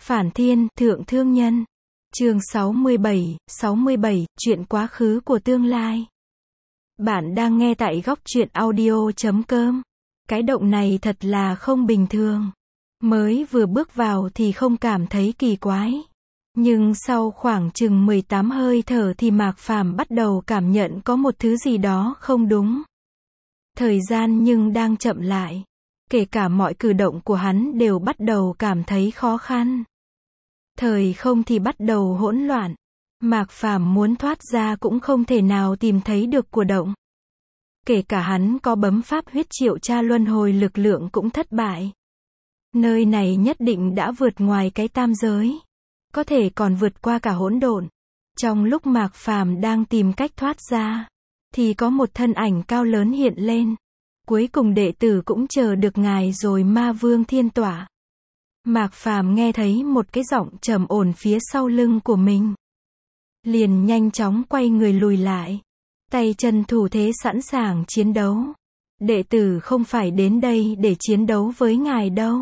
Phản Thiên, Thượng Thương Nhân. Chương 67, chuyện quá khứ của tương lai. Bạn đang nghe tại góc truyện audio.com. Cái động này thật là không bình thường. Mới vừa bước vào thì không cảm thấy kỳ quái. Nhưng sau khoảng chừng 18 hơi thở thì Mạc Phàm bắt đầu cảm nhận có một thứ gì đó không đúng. Thời gian nhưng đang chậm lại. Kể cả mọi cử động của hắn đều bắt đầu cảm thấy khó khăn. Thời không thì bắt đầu hỗn loạn. Mạc Phàm muốn thoát ra cũng không thể nào tìm thấy được của động. Kể cả hắn có bấm pháp huyết triệu tra luân hồi lực lượng cũng thất bại. Nơi này nhất định đã vượt ngoài cái tam giới. Có thể còn vượt qua cả hỗn độn. Trong lúc Mạc Phàm đang tìm cách thoát ra, thì có một thân ảnh cao lớn hiện lên. Cuối cùng đệ tử cũng chờ được ngài rồi. Ma Vương Thiên Tỏa. Mạc Phàm nghe thấy một cái giọng trầm ổn phía sau lưng của mình. Liền nhanh chóng quay người lùi lại. Tay chân thủ thế sẵn sàng chiến đấu. Đệ tử không phải đến đây để chiến đấu với ngài đâu.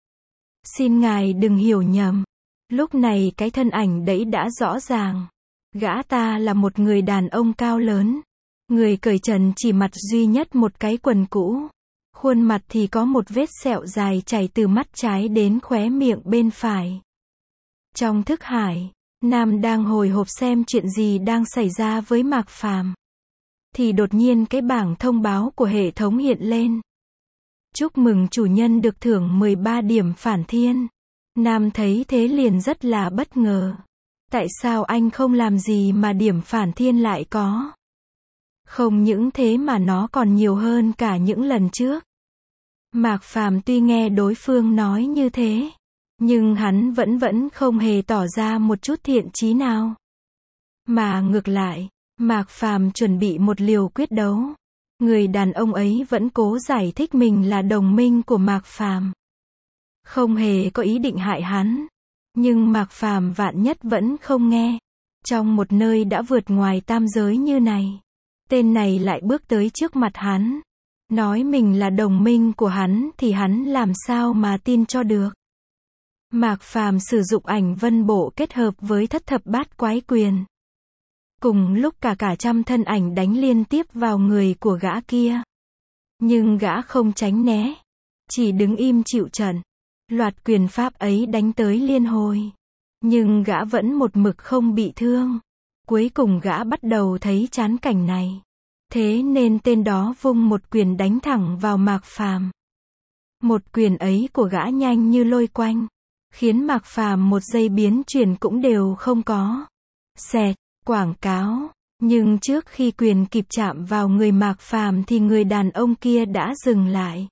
Xin ngài đừng hiểu nhầm. Lúc này cái thân ảnh đấy đã rõ ràng. Gã ta là một người đàn ông cao lớn. Người cởi trần chỉ mặt duy nhất một cái quần cũ. Khuôn mặt thì có một vết sẹo dài chảy từ mắt trái đến khóe miệng bên phải. Trong thức hải, Nam đang hồi hộp xem chuyện gì đang xảy ra với Mạc Phàm. Thì đột nhiên cái bảng thông báo của hệ thống hiện lên. Chúc mừng chủ nhân được thưởng 13 điểm Phản Thiên. Nam thấy thế liền rất là bất ngờ. Tại sao anh không làm gì mà điểm Phản Thiên lại có? Không những thế mà nó còn nhiều hơn cả những lần trước. Mạc Phàm tuy nghe đối phương nói như thế, nhưng hắn vẫn không hề tỏ ra một chút thiện chí nào. Mà ngược lại, Mạc Phàm chuẩn bị một liều quyết đấu. Người đàn ông ấy vẫn cố giải thích mình là đồng minh của Mạc Phàm. Không hề có ý định hại hắn. Nhưng Mạc Phàm vạn nhất vẫn không nghe. Trong một nơi đã vượt ngoài tam giới như này, tên này lại bước tới trước mặt hắn. Nói mình là đồng minh của hắn thì hắn làm sao mà tin cho được. Mạc Phàm sử dụng ảnh vân bộ kết hợp với thất thập bát quái quyền. Cùng lúc cả trăm thân ảnh đánh liên tiếp vào người của gã kia. Nhưng gã không tránh né. Chỉ đứng im chịu trận. Loạt quyền pháp ấy đánh tới liên hồi. Nhưng gã vẫn một mực không bị thương. Cuối cùng gã bắt đầu thấy chán cảnh này. Thế nên tên đó vung một quyền đánh thẳng vào Mạc Phàm. Một quyền ấy của gã nhanh như lôi quanh. Khiến Mạc Phàm một giây biến chuyển cũng đều không có. Xẹt, quảng cáo. Nhưng trước khi quyền kịp chạm vào người Mạc Phàm thì người đàn ông kia đã dừng lại.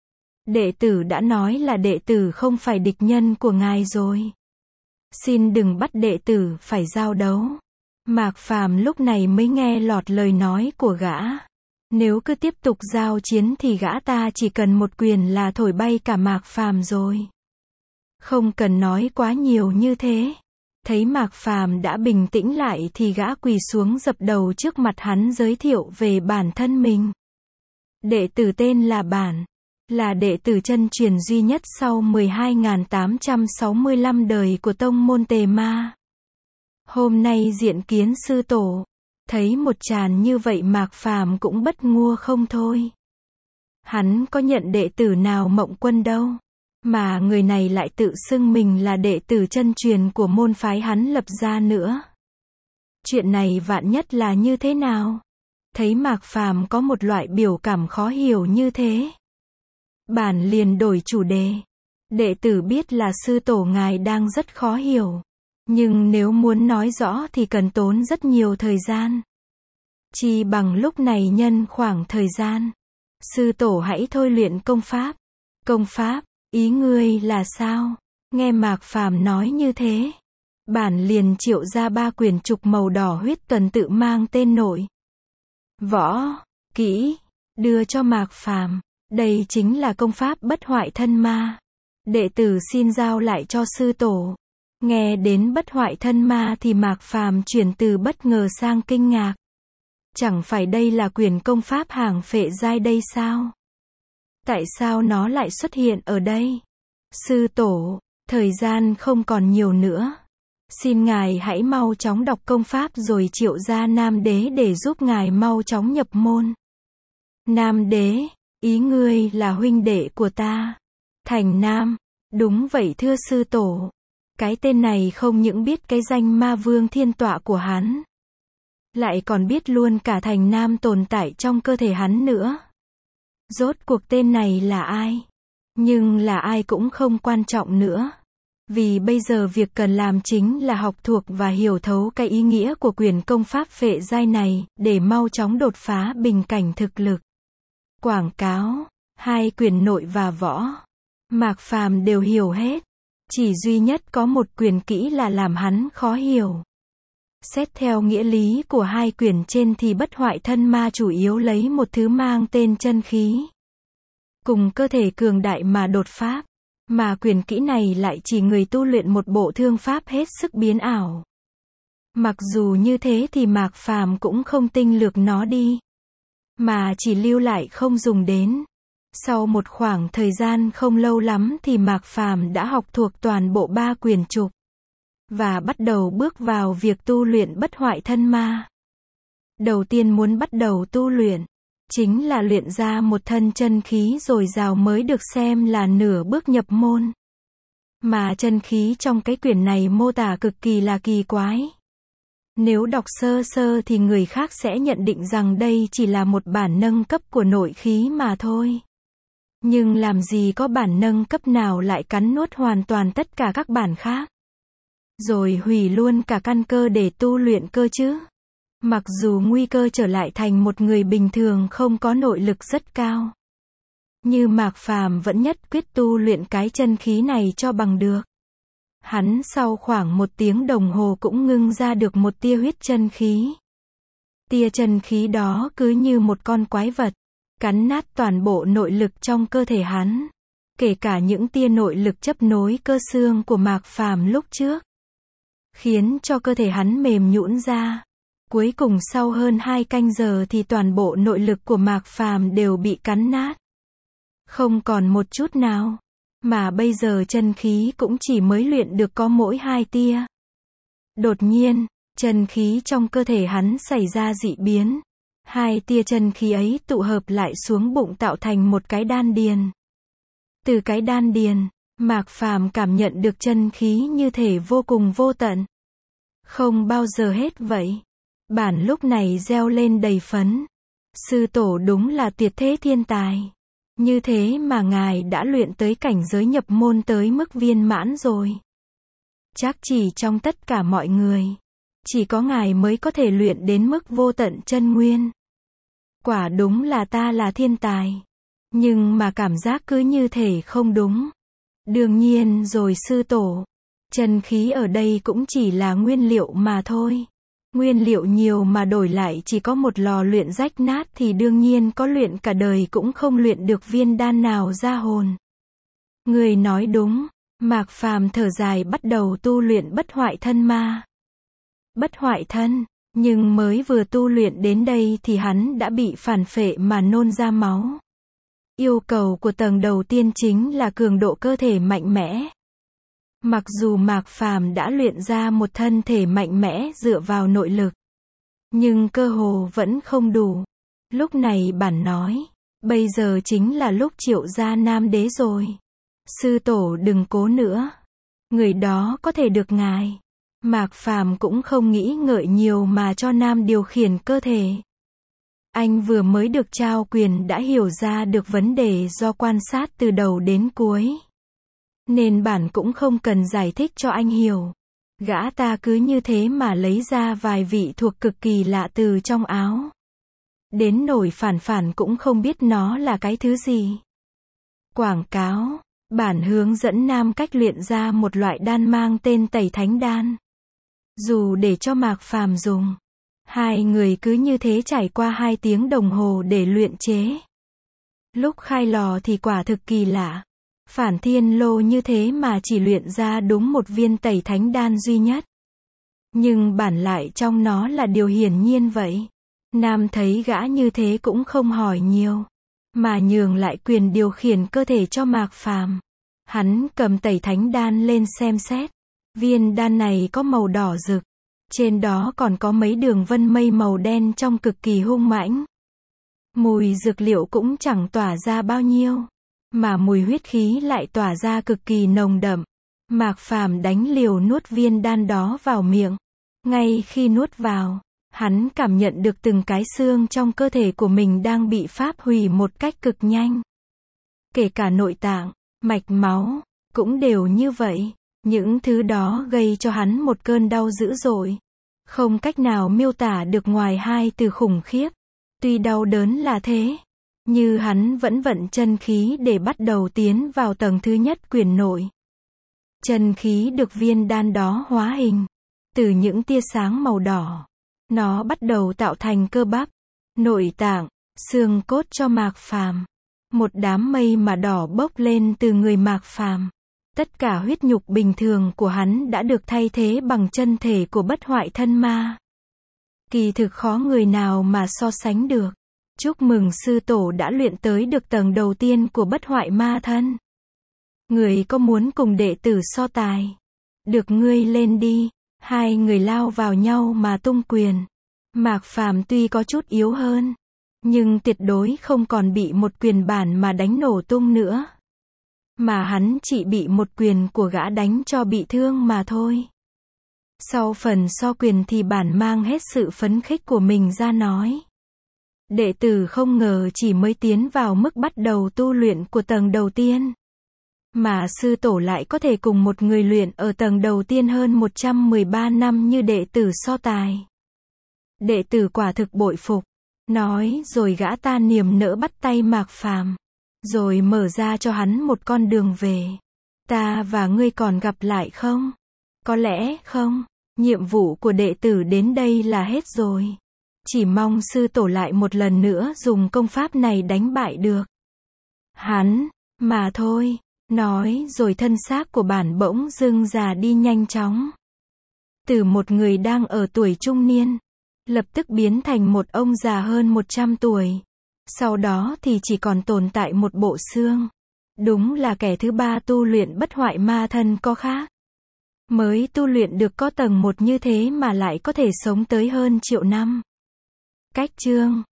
Đệ tử đã nói là đệ tử không phải địch nhân của ngài rồi. Xin đừng bắt đệ tử phải giao đấu. Mạc Phàm lúc này mới nghe lọt lời nói của gã. Nếu cứ tiếp tục giao chiến thì gã ta chỉ cần một quyền là thổi bay cả Mạc Phàm rồi. Không cần nói quá nhiều như thế. Thấy Mạc Phàm đã bình tĩnh lại thì gã quỳ xuống dập đầu trước mặt hắn giới thiệu về bản thân mình. Đệ tử tên là Bản. Là đệ tử chân truyền duy nhất sau 12.865 đời của tông môn Tề Ma. Hôm nay diện kiến sư tổ. Thấy một tràn như vậy Mạc Phàm cũng bất ngua không thôi. Hắn có nhận đệ tử nào Mộng Quân đâu. Mà người này lại tự xưng mình là đệ tử chân truyền của môn phái hắn lập ra nữa. Chuyện này vạn nhất là như thế nào? Thấy Mạc Phàm có một loại biểu cảm khó hiểu như thế. Bản liền đổi chủ đề. Đệ tử biết là sư tổ ngài đang rất khó hiểu. Nhưng nếu muốn nói rõ thì cần tốn rất nhiều thời gian. Chỉ bằng lúc này nhân khoảng thời gian. Sư tổ hãy thôi luyện công pháp. Công pháp, ý ngươi là sao? Nghe Mạc Phàm nói như thế. Bản liền triệu ra 3 quyển trục màu đỏ huyết tuần tự mang tên nội võ kỹ. Đưa cho Mạc Phàm. Đây chính là công pháp bất hoại thân ma. Đệ tử xin giao lại cho sư tổ. Nghe đến bất hoại thân ma thì Mạc Phàm chuyển từ bất ngờ sang kinh ngạc. Chẳng phải đây là quyển công pháp hàng phệ giai đây sao? Tại sao nó lại xuất hiện ở đây? Sư tổ, Thời gian không còn nhiều nữa. Xin ngài hãy mau chóng đọc công pháp rồi triệu ra Nam Đế để giúp ngài mau chóng nhập môn. Nam Đế, ý ngươi là huynh đệ của ta. Thành Nam, đúng vậy thưa sư tổ. Cái tên này không những biết cái danh ma vương thiên tọa của hắn, lại còn biết luôn cả Thành Nam tồn tại trong cơ thể hắn nữa. Rốt cuộc tên này là ai? Nhưng là ai cũng không quan trọng nữa. Vì bây giờ việc cần làm chính là học thuộc và hiểu thấu cái ý nghĩa của quyền công pháp phệ giai này, để mau chóng đột phá bình cảnh thực lực. Quảng cáo, 2 quyền nội và võ, Mạc Phàm đều hiểu hết. Chỉ duy nhất có một quyền kỹ là làm hắn khó hiểu. Xét theo nghĩa lý của 2 quyền trên thì bất hoại thân ma chủ yếu lấy một thứ mang tên chân khí, cùng cơ thể cường đại mà đột pháp. Mà quyền kỹ này lại chỉ người tu luyện một bộ thương pháp hết sức biến ảo. Mặc dù như thế thì Mạc Phàm cũng không tinh lược nó đi, mà chỉ lưu lại không dùng đến. Sau một khoảng thời gian không lâu lắm thì Mạc Phàm đã học thuộc toàn bộ 3 quyền trục, và bắt đầu bước vào việc tu luyện bất hoại thân ma. Đầu tiên muốn bắt đầu tu luyện, chính là luyện ra một thân chân khí dồi dào mới được xem là nửa bước nhập môn. Mà chân khí trong cái quyển này mô tả cực kỳ là kỳ quái. Nếu đọc sơ sơ thì người khác sẽ nhận định rằng đây chỉ là một bản nâng cấp của nội khí mà thôi. Nhưng làm gì có bản nâng cấp nào lại cắn nuốt hoàn toàn tất cả các bản khác, rồi hủy luôn cả căn cơ để tu luyện cơ chứ. Mặc dù nguy cơ trở lại thành một người bình thường không có nội lực rất cao, nhưng Mạc Phàm vẫn nhất quyết tu luyện cái chân khí này cho bằng được. Hắn sau khoảng 1 tiếng đồng hồ cũng ngưng ra được một tia huyết chân khí. Tia chân khí đó cứ như một con quái vật, cắn nát toàn bộ nội lực trong cơ thể hắn, kể cả những tia nội lực chấp nối cơ xương của Mạc Phàm lúc trước, khiến cho cơ thể hắn mềm nhũn ra. Cuối cùng sau hơn 2 canh giờ thì toàn bộ nội lực của Mạc Phàm đều bị cắn nát, không còn một chút nào. Mà bây giờ chân khí cũng chỉ mới luyện được có mỗi 2 tia. Đột nhiên, chân khí trong cơ thể hắn xảy ra dị biến. 2 tia chân khí ấy tụ hợp lại xuống bụng tạo thành một cái đan điền. Từ cái đan điền, Mạc Phàm cảm nhận được chân khí như thể vô cùng vô tận, không bao giờ hết vậy. Bản lúc này reo lên đầy phấn. Sư tổ đúng là tuyệt thế thiên tài. Như thế mà ngài đã luyện tới cảnh giới nhập môn tới mức viên mãn rồi. Chắc chỉ trong tất cả mọi người, chỉ có ngài mới có thể luyện đến mức vô tận chân nguyên. Quả đúng là ta là thiên tài. Nhưng mà cảm giác cứ như thể không đúng. Đương nhiên rồi sư tổ. Chân khí ở đây cũng chỉ là nguyên liệu mà thôi. Nguyên liệu nhiều mà đổi lại chỉ có một lò luyện rách nát thì đương nhiên có luyện cả đời cũng không luyện được viên đan nào ra hồn. Người nói đúng. Mạc Phàm thở dài bắt đầu tu luyện bất hoại thân ma. Bất hoại thân, nhưng mới vừa tu luyện đến đây thì hắn đã bị phản phệ mà nôn ra máu. Yêu cầu của tầng đầu tiên chính là cường độ cơ thể mạnh mẽ. Mặc dù Mạc Phàm đã luyện ra một thân thể mạnh mẽ dựa vào nội lực, nhưng cơ hồ vẫn không đủ. Lúc này bản nói, bây giờ chính là lúc triệu ra Nam Đế rồi. Sư tổ đừng cố nữa. Người đó có thể được ngài. Mạc Phàm cũng không nghĩ ngợi nhiều mà cho Nam điều khiển cơ thể. Anh vừa mới được trao quyền đã hiểu ra được vấn đề do quan sát từ đầu đến cuối. Nên bản cũng không cần giải thích cho anh hiểu. Gã ta cứ như thế mà lấy ra vài vị thuộc cực kỳ lạ từ trong áo. Đến nổi phản cũng không biết nó là cái thứ gì. Quảng cáo, bản hướng dẫn Nam cách luyện ra một loại đan mang tên Tẩy Thánh Đan. Dù để cho Mạc Phàm dùng, 2 người cứ như thế trải qua 2 tiếng đồng hồ để luyện chế. Lúc khai lò thì quả thực kỳ lạ. Phản thiên lô như thế mà chỉ luyện ra đúng một viên Tẩy Thánh Đan duy nhất. Nhưng bản lại trong nó là điều hiển nhiên vậy. Nam thấy gã như thế cũng không hỏi nhiều, mà nhường lại quyền điều khiển cơ thể cho Mạc Phàm. Hắn cầm tẩy thánh đan lên xem xét. Viên đan này có màu đỏ rực. Trên đó còn có mấy đường vân mây màu đen trông cực kỳ hung mãnh. Mùi dược liệu cũng chẳng tỏa ra bao nhiêu. Mà mùi huyết khí lại tỏa ra cực kỳ nồng đậm. Mạc Phàm đánh liều nuốt viên đan đó vào miệng. Ngay khi nuốt vào, hắn cảm nhận được từng cái xương trong cơ thể của mình đang bị pháp hủy một cách cực nhanh. Kể cả nội tạng, mạch máu, cũng đều như vậy. Những thứ đó gây cho hắn một cơn đau dữ dội. Không cách nào miêu tả được ngoài hai từ khủng khiếp. Tuy đau đớn là thế, như hắn vẫn vận chân khí để bắt đầu tiến vào tầng thứ nhất quyền nội. Chân khí được viên đan đó hóa hình. Từ những tia sáng màu đỏ, nó bắt đầu tạo thành cơ bắp, nội tạng, xương cốt cho Mạc Phàm. Một đám mây mà đỏ bốc lên từ người Mạc Phàm. Tất cả huyết nhục bình thường của hắn đã được thay thế bằng chân thể của bất hoại thân ma. Kỳ thực khó người nào mà so sánh được. Chúc mừng sư tổ đã luyện tới được tầng đầu tiên của bất hoại ma thân. Người có muốn cùng đệ tử so tài? Được, ngươi lên đi. Hai người lao vào nhau mà tung quyền. Mạc Phàm tuy có chút yếu hơn, nhưng tuyệt đối không còn bị một quyền bản mà đánh nổ tung nữa. Mà hắn chỉ bị một quyền của gã đánh cho bị thương mà thôi. Sau phần so quyền thì bản mang hết sự phấn khích của mình ra nói. Đệ tử không ngờ chỉ mới tiến vào mức bắt đầu tu luyện của tầng đầu tiên. Mà sư tổ lại có thể cùng một người luyện ở tầng đầu tiên hơn 113 năm như đệ tử so tài. Đệ tử quả thực bội phục. Nói rồi gã ta niềm nở bắt tay Mạc Phàm, rồi mở ra cho hắn một con đường về. Ta và ngươi còn gặp lại không? Có lẽ không. Nhiệm vụ của đệ tử đến đây là hết rồi. Chỉ mong sư tổ lại một lần nữa dùng công pháp này đánh bại được hắn, mà thôi. Nói rồi thân xác của bản bỗng dưng già đi nhanh chóng. Từ một người đang ở tuổi trung niên, lập tức biến thành một ông già hơn 100 tuổi. Sau đó thì chỉ còn tồn tại một bộ xương. Đúng là kẻ thứ ba tu luyện bất hoại ma thân có khác. Mới tu luyện được có tầng 1 như thế mà lại có thể sống tới hơn triệu năm. Cách chương